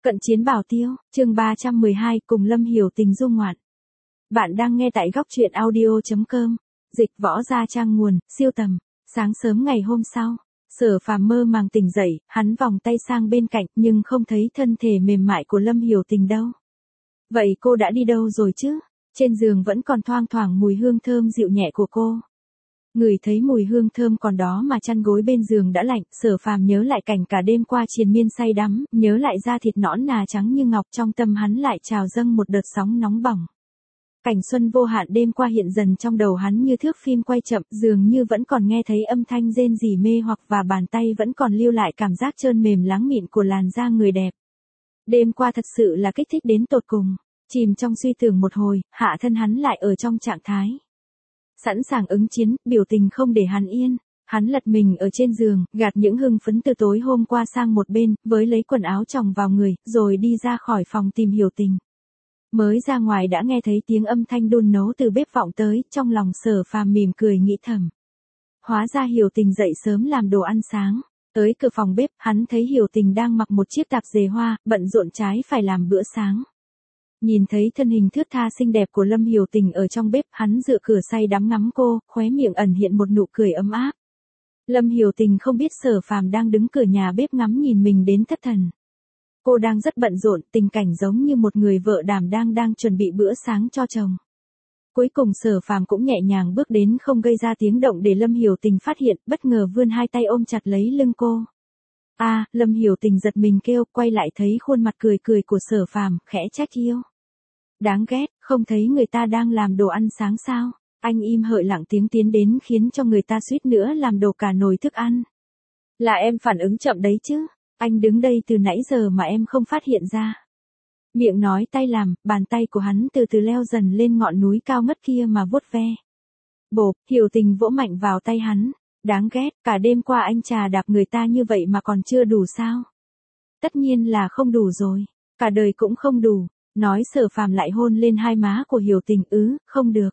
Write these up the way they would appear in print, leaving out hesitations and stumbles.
Cận chiến bảo tiêu, chương 312 cùng Lâm Hiểu Tình du ngoạn. Bạn đang nghe tại góc truyện audio.com. Dịch võ gia trang nguồn, siêu tầm. Sáng sớm ngày hôm sau, Sở Phàm mơ màng tỉnh dậy, hắn vòng tay sang bên cạnh nhưng không thấy thân thể mềm mại của Lâm Hiểu Tình đâu. Vậy cô đã đi đâu rồi chứ? Trên giường vẫn còn thoang thoảng mùi hương thơm dịu nhẹ của cô. Ngửi thấy mùi hương thơm còn đó mà chăn gối bên giường đã lạnh, Sở Phàm nhớ lại cảnh cả đêm qua triền miên say đắm, nhớ lại da thịt nõn nà trắng như ngọc, trong tâm hắn lại trào dâng một đợt sóng nóng bỏng. Cảnh xuân vô hạn đêm qua hiện dần trong đầu hắn như thước phim quay chậm, dường như vẫn còn nghe thấy âm thanh rên rỉ mê hoặc và bàn tay vẫn còn lưu lại cảm giác trơn mềm láng mịn của làn da người đẹp. Đêm qua thật sự là kích thích đến tột cùng. Chìm trong suy tưởng một hồi, hạ thân hắn lại ở trong trạng thái sẵn sàng ứng chiến, biểu tình không để hắn yên. Hắn lật mình ở trên giường, gạt những hưng phấn từ tối hôm qua sang một bên, với lấy quần áo choàng vào người, rồi đi ra khỏi phòng tìm Hiểu Tình. Mới ra ngoài đã nghe thấy tiếng âm thanh đun nấu từ bếp vọng tới, trong lòng Sở Phàm mỉm cười nghĩ thầm. Hóa ra Hiểu Tình dậy sớm làm đồ ăn sáng. Tới cửa phòng bếp, hắn thấy Hiểu Tình đang mặc một chiếc tạp dề hoa, bận rộn trái phải làm bữa sáng. Nhìn thấy thân hình thướt tha xinh đẹp của Lâm Hiểu Tình ở trong bếp, hắn dựa cửa say đắm ngắm cô, khóe miệng ẩn hiện một nụ cười ấm áp. Lâm Hiểu Tình không biết Sở Phàm đang đứng cửa nhà bếp ngắm nhìn mình đến thất thần. Cô đang rất bận rộn, tình cảnh giống như một người vợ đảm đang chuẩn bị bữa sáng cho chồng. Cuối cùng Sở Phàm cũng nhẹ nhàng bước đến, không gây ra tiếng động để Lâm Hiểu Tình phát hiện, bất ngờ vươn hai tay ôm chặt lấy lưng cô. Lâm Hiểu Tình giật mình kêu, quay lại thấy khuôn mặt cười cười của Sở Phàm, khẽ trách yêu. Đáng ghét, không thấy người ta đang làm đồ ăn sáng sao? Anh im hợi lặng tiếng tiến đến khiến cho người ta suýt nữa làm đổ cả nồi thức ăn. Là em phản ứng chậm đấy chứ, anh đứng đây từ nãy giờ mà em không phát hiện ra. Miệng nói tay làm, bàn tay của hắn từ từ leo dần lên ngọn núi cao ngất kia mà vuốt ve. Bộp, Hiểu Tình vỗ mạnh vào tay hắn. Đáng ghét, cả đêm qua anh trà đạp người ta như vậy mà còn chưa đủ sao? Tất nhiên là không đủ rồi, cả đời cũng không đủ. Nói Sở Phàm lại hôn lên hai má của Hiểu Tình, không được.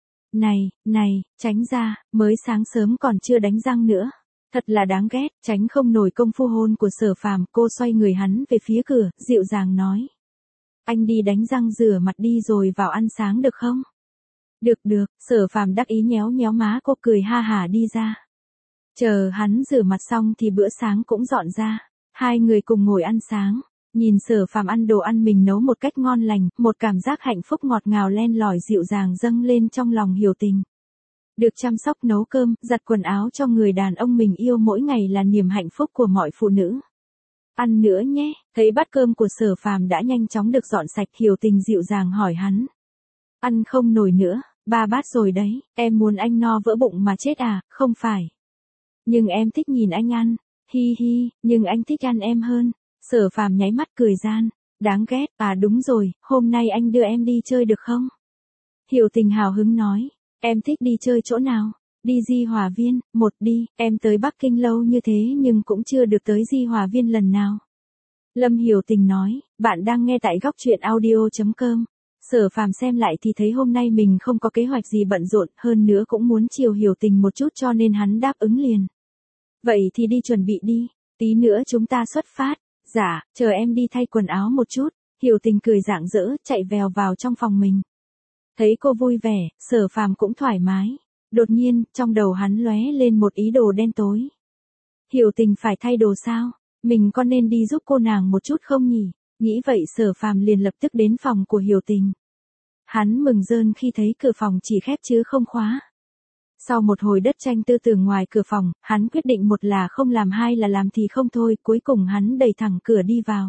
Này, tránh ra, mới sáng sớm còn chưa đánh răng nữa. Thật là đáng ghét, tránh không nổi công phu hôn của Sở Phàm, cô xoay người hắn về phía cửa, dịu dàng nói. Anh đi đánh răng rửa mặt đi rồi vào ăn sáng được không? Được, Sở Phàm đắc ý nhéo nhéo má cô, cười ha hả đi ra. Chờ hắn rửa mặt xong thì bữa sáng cũng dọn ra. Hai người cùng ngồi ăn sáng. Nhìn Sở Phàm ăn đồ ăn mình nấu một cách ngon lành, một cảm giác hạnh phúc ngọt ngào len lỏi dịu dàng dâng lên trong lòng Hiểu Tình. Được chăm sóc nấu cơm, giặt quần áo cho người đàn ông mình yêu mỗi ngày là niềm hạnh phúc của mọi phụ nữ. Ăn nữa nhé, thấy bát cơm của Sở Phàm đã nhanh chóng được dọn sạch, Hiểu Tình dịu dàng hỏi hắn. Ăn không nổi nữa, 3 bát rồi đấy, em muốn anh no vỡ bụng mà chết à, không phải. Nhưng em thích nhìn anh ăn, hi hi, nhưng anh thích ăn em hơn. Sở Phàm nháy mắt cười gian, đáng ghét, đúng rồi, hôm nay anh đưa em đi chơi được không? Hiểu Tình hào hứng nói, em thích đi chơi chỗ nào? Đi Di Hòa Viên, đi, em tới Bắc Kinh lâu như thế nhưng cũng chưa được tới Di Hòa Viên lần nào. Lâm Hiểu Tình nói, bạn đang nghe tại góc truyện audio.com. Sở Phàm xem lại thì thấy hôm nay mình không có kế hoạch gì bận rộn, hơn nữa cũng muốn chiều Hiểu Tình một chút cho nên hắn đáp ứng liền. Vậy thì đi chuẩn bị đi, tí nữa chúng ta xuất phát. Dạ, chờ em đi thay quần áo một chút. Hiểu Tình cười rạng rỡ, chạy vèo vào trong phòng mình. Thấy cô vui vẻ, Sở Phàm cũng thoải mái. Đột nhiên, trong đầu hắn lóe lên một ý đồ đen tối. Hiểu Tình phải thay đồ sao? Mình có nên đi giúp cô nàng một chút không nhỉ? Nghĩ vậy Sở Phàm liền lập tức đến phòng của Hiểu Tình. Hắn mừng rơn khi thấy cửa phòng chỉ khép chứ không khóa. Sau một hồi đất tranh tư tưởng ngoài cửa phòng, hắn quyết định một là không làm, hai là làm thì không thôi, cuối cùng hắn đẩy thẳng cửa đi vào.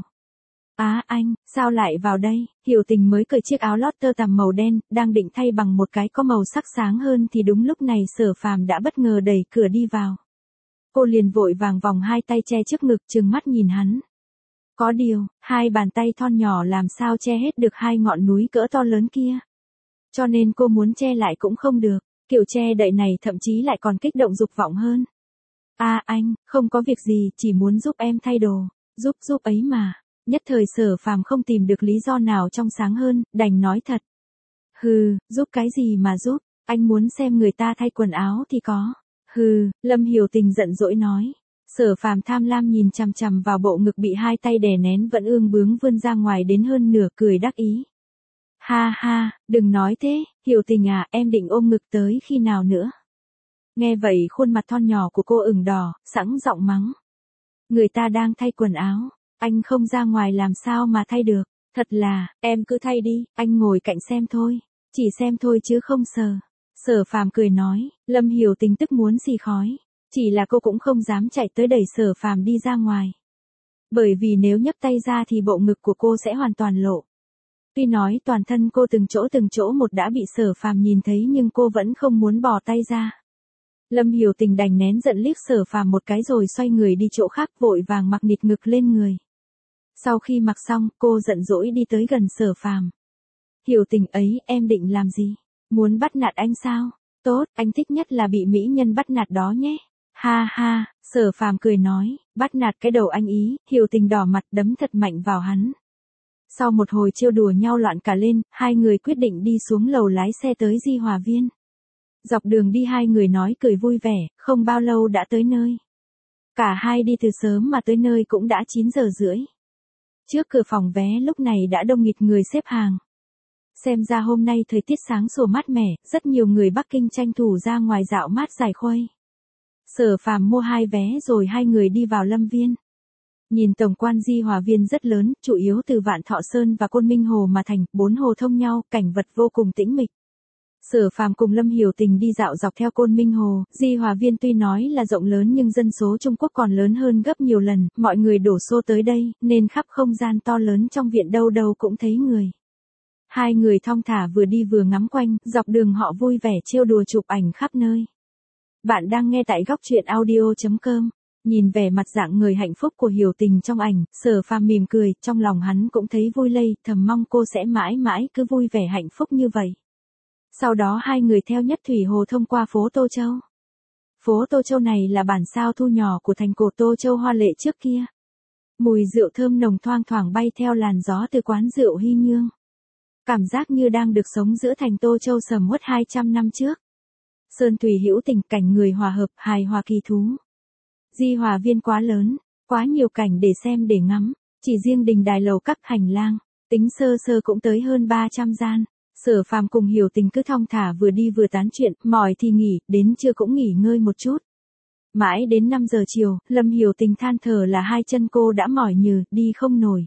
Anh, sao lại vào đây? Hiểu Tình mới cởi chiếc áo lót tơ tằm màu đen, đang định thay bằng một cái có màu sắc sáng hơn thì đúng lúc này Sở Phàm đã bất ngờ đẩy cửa đi vào. Cô liền vội vàng vòng hai tay che trước ngực, trừng mắt nhìn hắn. Có điều, hai bàn tay thon nhỏ làm sao che hết được hai ngọn núi cỡ to lớn kia. Cho nên cô muốn che lại cũng không được. Kiểu che đậy này thậm chí lại còn kích động dục vọng hơn. Anh, không có việc gì, chỉ muốn giúp em thay đồ. Giúp ấy mà. Nhất thời Sở Phàm không tìm được lý do nào trong sáng hơn, đành nói thật. Giúp cái gì mà giúp, anh muốn xem người ta thay quần áo thì có. Lâm Hiểu Tình giận dỗi nói. Sở Phàm tham lam nhìn chằm chằm vào bộ ngực bị hai tay đè nén vẫn ương bướng vươn ra ngoài đến hơn nửa, cười đắc ý. Ha ha, đừng nói thế, Hiểu Tình à, em định ôm ngực tới khi nào nữa? Nghe vậy khuôn mặt thon nhỏ của cô ửng đỏ, sẵn giọng mắng. Người ta đang thay quần áo, anh không ra ngoài làm sao mà thay được, thật là, em cứ thay đi, anh ngồi cạnh xem thôi, chỉ xem thôi chứ không sờ. Sở Phàm cười nói, Lâm Hiểu Tình tức muốn xì khói, chỉ là cô cũng không dám chạy tới đẩy Sở Phàm đi ra ngoài. Bởi vì nếu nhấc tay ra thì bộ ngực của cô sẽ hoàn toàn lộ. Tuy nói toàn thân cô từng chỗ một đã bị Sở Phàm nhìn thấy nhưng cô vẫn không muốn bỏ tay ra. Lâm Hiểu Tình đành nén giận liếc Sở Phàm một cái rồi xoay người đi chỗ khác vội vàng mặc nịt ngực lên người. Sau khi mặc xong, cô giận dỗi đi tới gần Sở Phàm. Hiểu Tình ấy, em định làm gì? Muốn bắt nạt anh sao? Tốt, anh thích nhất là bị mỹ nhân bắt nạt đó nhé. Ha ha, Sở Phàm cười nói, bắt nạt cái đầu anh ý, Hiểu Tình đỏ mặt đấm thật mạnh vào hắn. Sau một hồi trêu đùa nhau loạn cả lên, hai người quyết định đi xuống lầu lái xe tới Di Hòa Viên. Dọc đường đi hai người nói cười vui vẻ, không bao lâu đã tới nơi. Cả hai đi từ sớm mà tới nơi cũng đã 9 giờ rưỡi. Trước cửa phòng vé lúc này đã đông nghịt người xếp hàng. Xem ra hôm nay thời tiết sáng sủa mát mẻ, rất nhiều người Bắc Kinh tranh thủ ra ngoài dạo mát giải khuây. Sở Phàm mua 2 vé rồi hai người đi vào Lâm Viên. Nhìn tổng quan Di Hòa Viên rất lớn, chủ yếu từ Vạn Thọ Sơn và Côn Minh Hồ mà thành, 4 hồ thông nhau, cảnh vật vô cùng tĩnh mịch. Sở Phàm cùng Lâm Hiểu Tình đi dạo dọc theo Côn Minh Hồ, Di Hòa Viên tuy nói là rộng lớn nhưng dân số Trung Quốc còn lớn hơn gấp nhiều lần, mọi người đổ xô tới đây, nên khắp không gian to lớn trong viện đâu đâu cũng thấy người. Hai người thong thả vừa đi vừa ngắm quanh, dọc đường họ vui vẻ trêu đùa chụp ảnh khắp nơi. Bạn đang nghe tại góc truyện audio.com. Nhìn vẻ mặt dạng người hạnh phúc của Hiểu Tình trong ảnh, Sở Phàm mỉm cười, trong lòng hắn cũng thấy vui lây, thầm mong cô sẽ mãi mãi cứ vui vẻ hạnh phúc như vậy. Sau đó hai người theo Nhất Thủy Hồ thông qua phố Tô Châu. Phố Tô Châu này là bản sao thu nhỏ của thành cổ Tô Châu hoa lệ trước kia. Mùi rượu thơm nồng thoang thoảng bay theo làn gió từ quán rượu Hy Nhương. Cảm giác như đang được sống giữa thành Tô Châu sầm uất 200 năm trước. Sơn thủy hữu tình, cảnh người hòa hợp, hài hòa kỳ thú. Di Hòa Viên quá lớn, quá nhiều cảnh để xem để ngắm, chỉ riêng đình đài lầu các hành lang, tính sơ sơ cũng tới hơn 300 gian. Sở Phàm cùng Hiểu Tình cứ thong thả vừa đi vừa tán chuyện, mỏi thì nghỉ, đến trưa cũng nghỉ ngơi một chút. Mãi đến 5 giờ chiều, Lâm Hiểu Tình than thở là hai chân cô đã mỏi nhừ, đi không nổi.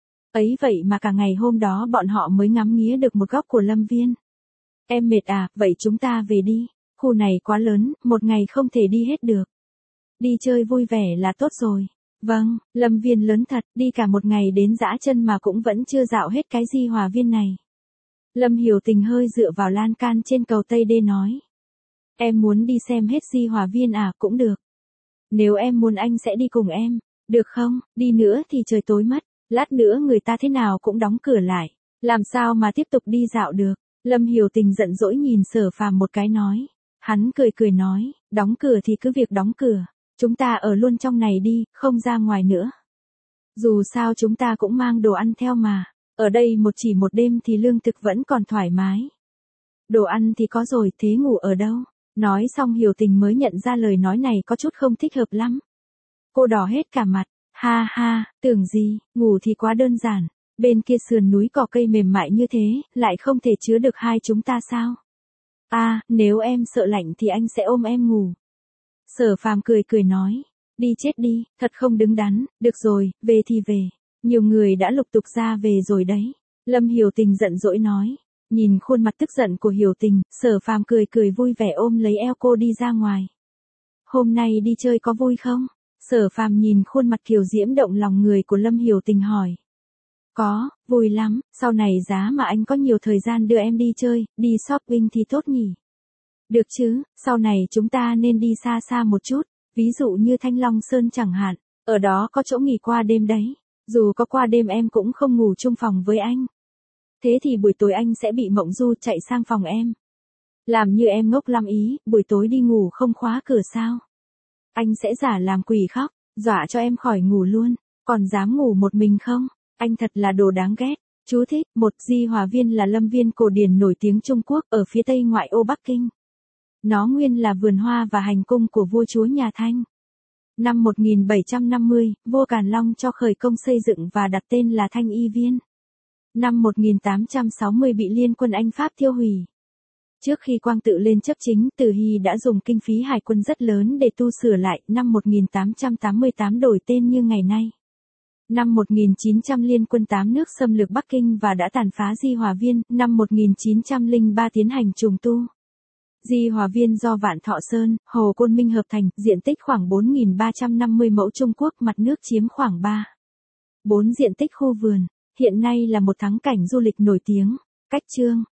Ấy vậy mà cả ngày hôm đó bọn họ mới ngắm nghía được một góc của Lâm Viên. Em mệt à, vậy chúng ta về đi, khu này quá lớn, một ngày không thể đi hết được. Đi chơi vui vẻ là tốt rồi. Vâng, Lâm Viên lớn thật, đi cả một ngày đến dã chân mà cũng vẫn chưa dạo hết cái Di Hòa Viên này. Lâm Hiểu Tình hơi dựa vào lan can trên cầu Tây Đê nói. Em muốn đi xem hết Di Hòa Viên à, cũng được. Nếu em muốn anh sẽ đi cùng em, được không, đi nữa thì trời tối mất, lát nữa người ta thế nào cũng đóng cửa lại, làm sao mà tiếp tục đi dạo được. Lâm Hiểu Tình giận dỗi nhìn Sở Phàm một cái nói. Hắn cười cười nói, đóng cửa thì cứ việc đóng cửa, chúng ta ở luôn trong này đi, không ra ngoài nữa. Dù sao chúng ta cũng mang đồ ăn theo mà, ở đây chỉ một đêm thì lương thực vẫn còn thoải mái. Đồ ăn thì có rồi, thế ngủ ở đâu? Nói xong Hiểu Tình mới nhận ra lời nói này có chút không thích hợp lắm. Cô đỏ hết cả mặt, ha ha, tưởng gì, ngủ thì quá đơn giản, bên kia sườn núi cỏ cây mềm mại như thế, lại không thể chứa được hai chúng ta sao? À, nếu em sợ lạnh thì anh sẽ ôm em ngủ. Sở Phàm cười cười nói, đi chết đi, thật không đứng đắn, được rồi, về thì về. Nhiều người đã lục tục ra về rồi đấy. Lâm Hiểu Tình giận dỗi nói. Nhìn khuôn mặt tức giận của Hiểu Tình, Sở Phàm cười cười vui vẻ ôm lấy eo cô đi ra ngoài. Hôm nay đi chơi có vui không? Sở Phàm nhìn khuôn mặt kiều diễm động lòng người của Lâm Hiểu Tình hỏi. Có, vui lắm, sau này giá mà anh có nhiều thời gian đưa em đi chơi, đi shopping thì tốt nhỉ. Được chứ, sau này chúng ta nên đi xa xa một chút, ví dụ như Thanh Long Sơn chẳng hạn, ở đó có chỗ nghỉ qua đêm đấy. Dù có qua đêm em cũng không ngủ chung phòng với anh. Thế thì buổi tối anh sẽ bị mộng du chạy sang phòng em. Làm như em ngốc lắm ý, buổi tối đi ngủ không khóa cửa sao? Anh sẽ giả làm quỷ khóc, dọa cho em khỏi ngủ luôn, còn dám ngủ một mình không? Anh thật là đồ đáng ghét. Chú thích, Di Hòa Viên là lâm viên cổ điển nổi tiếng Trung Quốc ở phía tây ngoại ô Bắc Kinh. Nó nguyên là vườn hoa và hành cung của vua chúa nhà Thanh. Năm 1750, vua Càn Long cho khởi công xây dựng và đặt tên là Thanh Y Viên. Năm 1860 bị liên quân Anh Pháp tiêu hủy. Trước khi Quang Tự lên chấp chính, Từ Hy đã dùng kinh phí hải quân rất lớn để tu sửa lại, năm 1888 đổi tên như ngày nay. Năm 1900 liên quân 8 nước xâm lược Bắc Kinh và đã tàn phá Di Hòa Viên, năm 1903 tiến hành trùng tu. Di Hòa Viên do Vạn Thọ Sơn, Hồ Côn Minh hợp thành, diện tích khoảng 4.350 mẫu, Trung Quốc, mặt nước chiếm khoảng 3/4 diện tích khu vườn, hiện nay là một thắng cảnh du lịch nổi tiếng. Cách chương